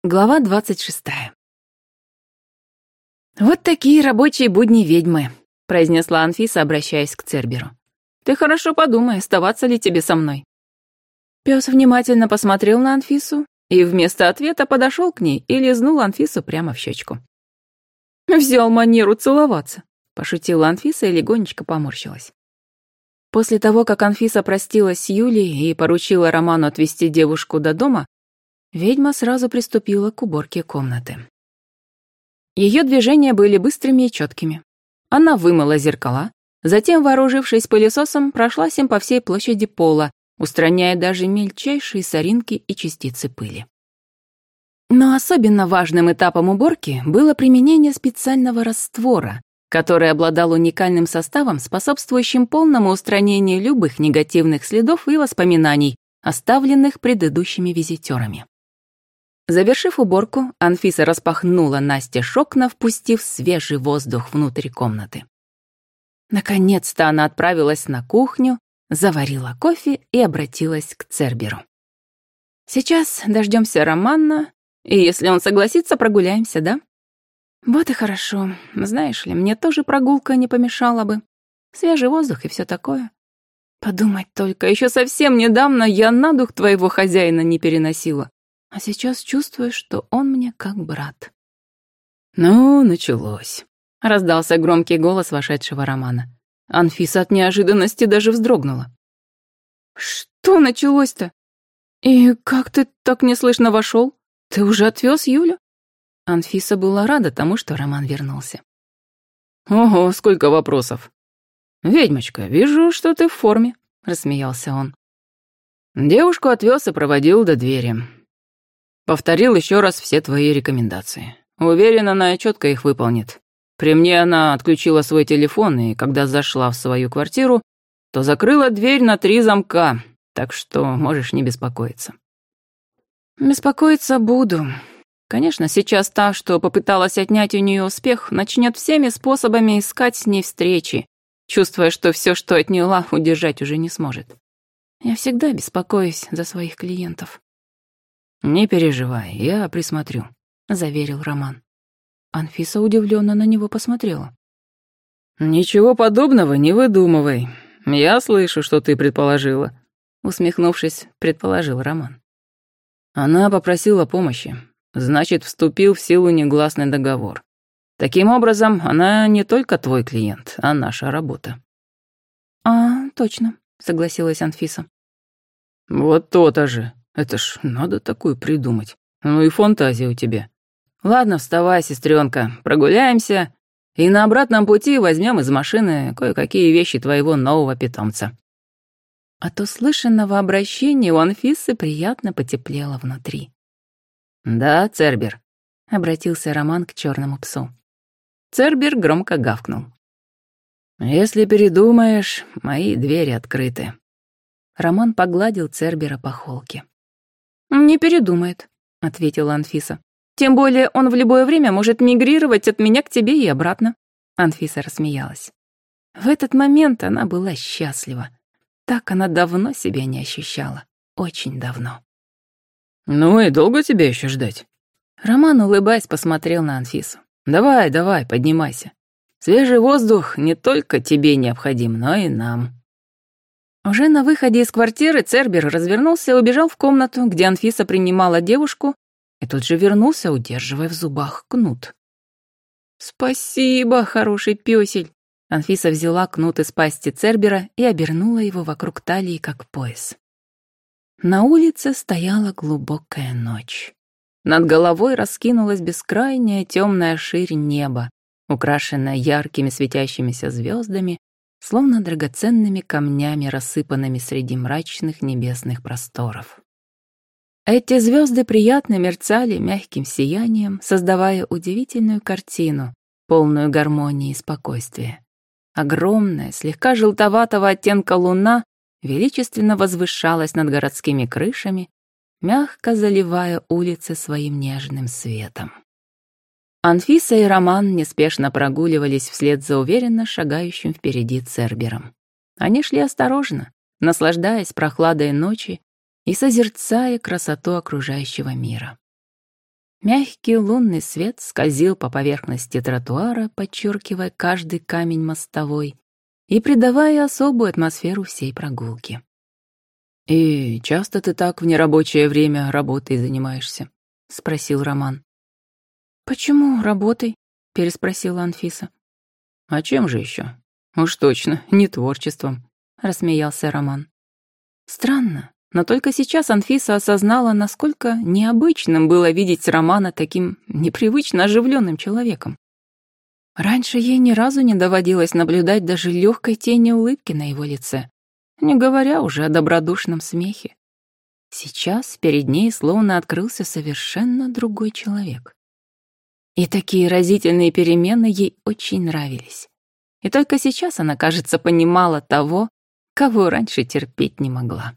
Глава 26. «Вот такие рабочие будни ведьмы», — произнесла Анфиса, обращаясь к Церберу. «Ты хорошо подумай, оставаться ли тебе со мной». Пёс внимательно посмотрел на Анфису и вместо ответа подошел к ней и лизнул Анфису прямо в щечку. «Взял манеру целоваться», — пошутила Анфиса и легонечко поморщилась. После того, как Анфиса простилась с Юлией и поручила Роману отвезти девушку до дома, ведьма сразу приступила к уборке комнаты. Ее движения были быстрыми и четкими. Она вымыла зеркала, затем, вооружившись пылесосом, прошлась им по всей площади пола, устраняя даже мельчайшие соринки и частицы пыли. Но особенно важным этапом уборки было применение специального раствора, который обладал уникальным составом, способствующим полному устранению любых негативных следов и воспоминаний, оставленных предыдущими визитерами. Завершив уборку, Анфиса распахнула настежь окна, впустив свежий воздух внутрь комнаты. Наконец-то она отправилась на кухню, заварила кофе и обратилась к Церберу. «Сейчас дождемся Романа, и если он согласится, прогуляемся, да?» «Вот и хорошо. Знаешь ли, мне тоже прогулка не помешала бы. Свежий воздух и все такое. Подумать только, еще совсем недавно я на дух твоего хозяина не переносила. А сейчас чувствую, что он мне как брат». «Ну, началось», — раздался громкий голос вошедшего Романа. Анфиса от неожиданности даже вздрогнула. «Что началось-то? И как ты так неслышно вошел? Ты уже отвез Юлю?» Анфиса была рада тому, что Роман вернулся. «Ого, сколько вопросов. Ведьмочка, вижу, что ты в форме», — рассмеялся он. «Девушку отвез и проводил до двери. Повторил еще раз все твои рекомендации. Уверен, она четко их выполнит. При мне она отключила свой телефон, и когда зашла в свою квартиру, то закрыла дверь на 3 замка, так что можешь не беспокоиться». «Беспокоиться буду. Конечно, сейчас та, что попыталась отнять у нее успех, начнет всеми способами искать с ней встречи, чувствуя, что все, что отняла, удержать уже не сможет. Я всегда беспокоюсь за своих клиентов». «Не переживай, я присмотрю», — заверил Роман. Анфиса удивленно на него посмотрела. «Ничего подобного не выдумывай. Я слышу, что ты предположила», — усмехнувшись, предположил Роман. «Она попросила помощи. Значит, вступил в силу негласный договор. Таким образом, она не только твой клиент, а наша работа». «А, точно», — согласилась Анфиса. «Вот то-то же. Это ж надо такое придумать. Ну и фантазия у тебя. Ладно, вставай, сестренка, прогуляемся, и на обратном пути возьмем из машины кое-какие вещи твоего нового питомца». От услышанного обращения у Анфисы приятно потеплело внутри. «Да, Цербер», — обратился Роман к черному псу. Цербер громко гавкнул. «Если передумаешь, мои двери открыты». Роман погладил Цербера по холке. «Не передумает», — ответила Анфиса. «Тем более он в любое время может мигрировать от меня к тебе и обратно». Анфиса рассмеялась. В этот момент она была счастлива. Так она давно себя не ощущала. Очень давно. «Ну и долго тебе еще ждать?» Роман, улыбаясь, посмотрел на Анфису. «Давай, давай, поднимайся. Свежий воздух не только тебе необходим, но и нам». Уже на выходе из квартиры Цербер развернулся и убежал в комнату, где Анфиса принимала девушку, и тут же вернулся, удерживая в зубах кнут. «Спасибо, хороший пёсель!» Анфиса взяла кнут из пасти Цербера и обернула его вокруг талии, как пояс. На улице стояла глубокая ночь. Над головой раскинулась бескрайняя темная ширь неба, украшенная яркими светящимися звездами, словно драгоценными камнями, рассыпанными среди мрачных небесных просторов. Эти звезды приятно мерцали мягким сиянием, создавая удивительную картину, полную гармонии и спокойствия. Огромная, слегка желтоватого оттенка луна величественно возвышалась над городскими крышами, мягко заливая улицы своим нежным светом. Анфиса и Роман неспешно прогуливались вслед за уверенно шагающим впереди Цербером. Они шли осторожно, наслаждаясь прохладой ночи и созерцая красоту окружающего мира. Мягкий лунный свет скользил по поверхности тротуара, подчеркивая каждый камень мостовой и придавая особую атмосферу всей прогулки. «И часто ты так в нерабочее время работой занимаешься?» — спросил Роман. «Почему работой?» — переспросила Анфиса. «А чем же еще? Уж точно, не творчеством», — рассмеялся Роман. Странно, но только сейчас Анфиса осознала, насколько необычным было видеть Романа таким непривычно оживленным человеком. Раньше ей ни разу не доводилось наблюдать даже легкой тени улыбки на его лице, не говоря уже о добродушном смехе. Сейчас перед ней словно открылся совершенно другой человек. И такие разительные перемены ей очень нравились. И только сейчас она, кажется, понимала того, кого раньше терпеть не могла.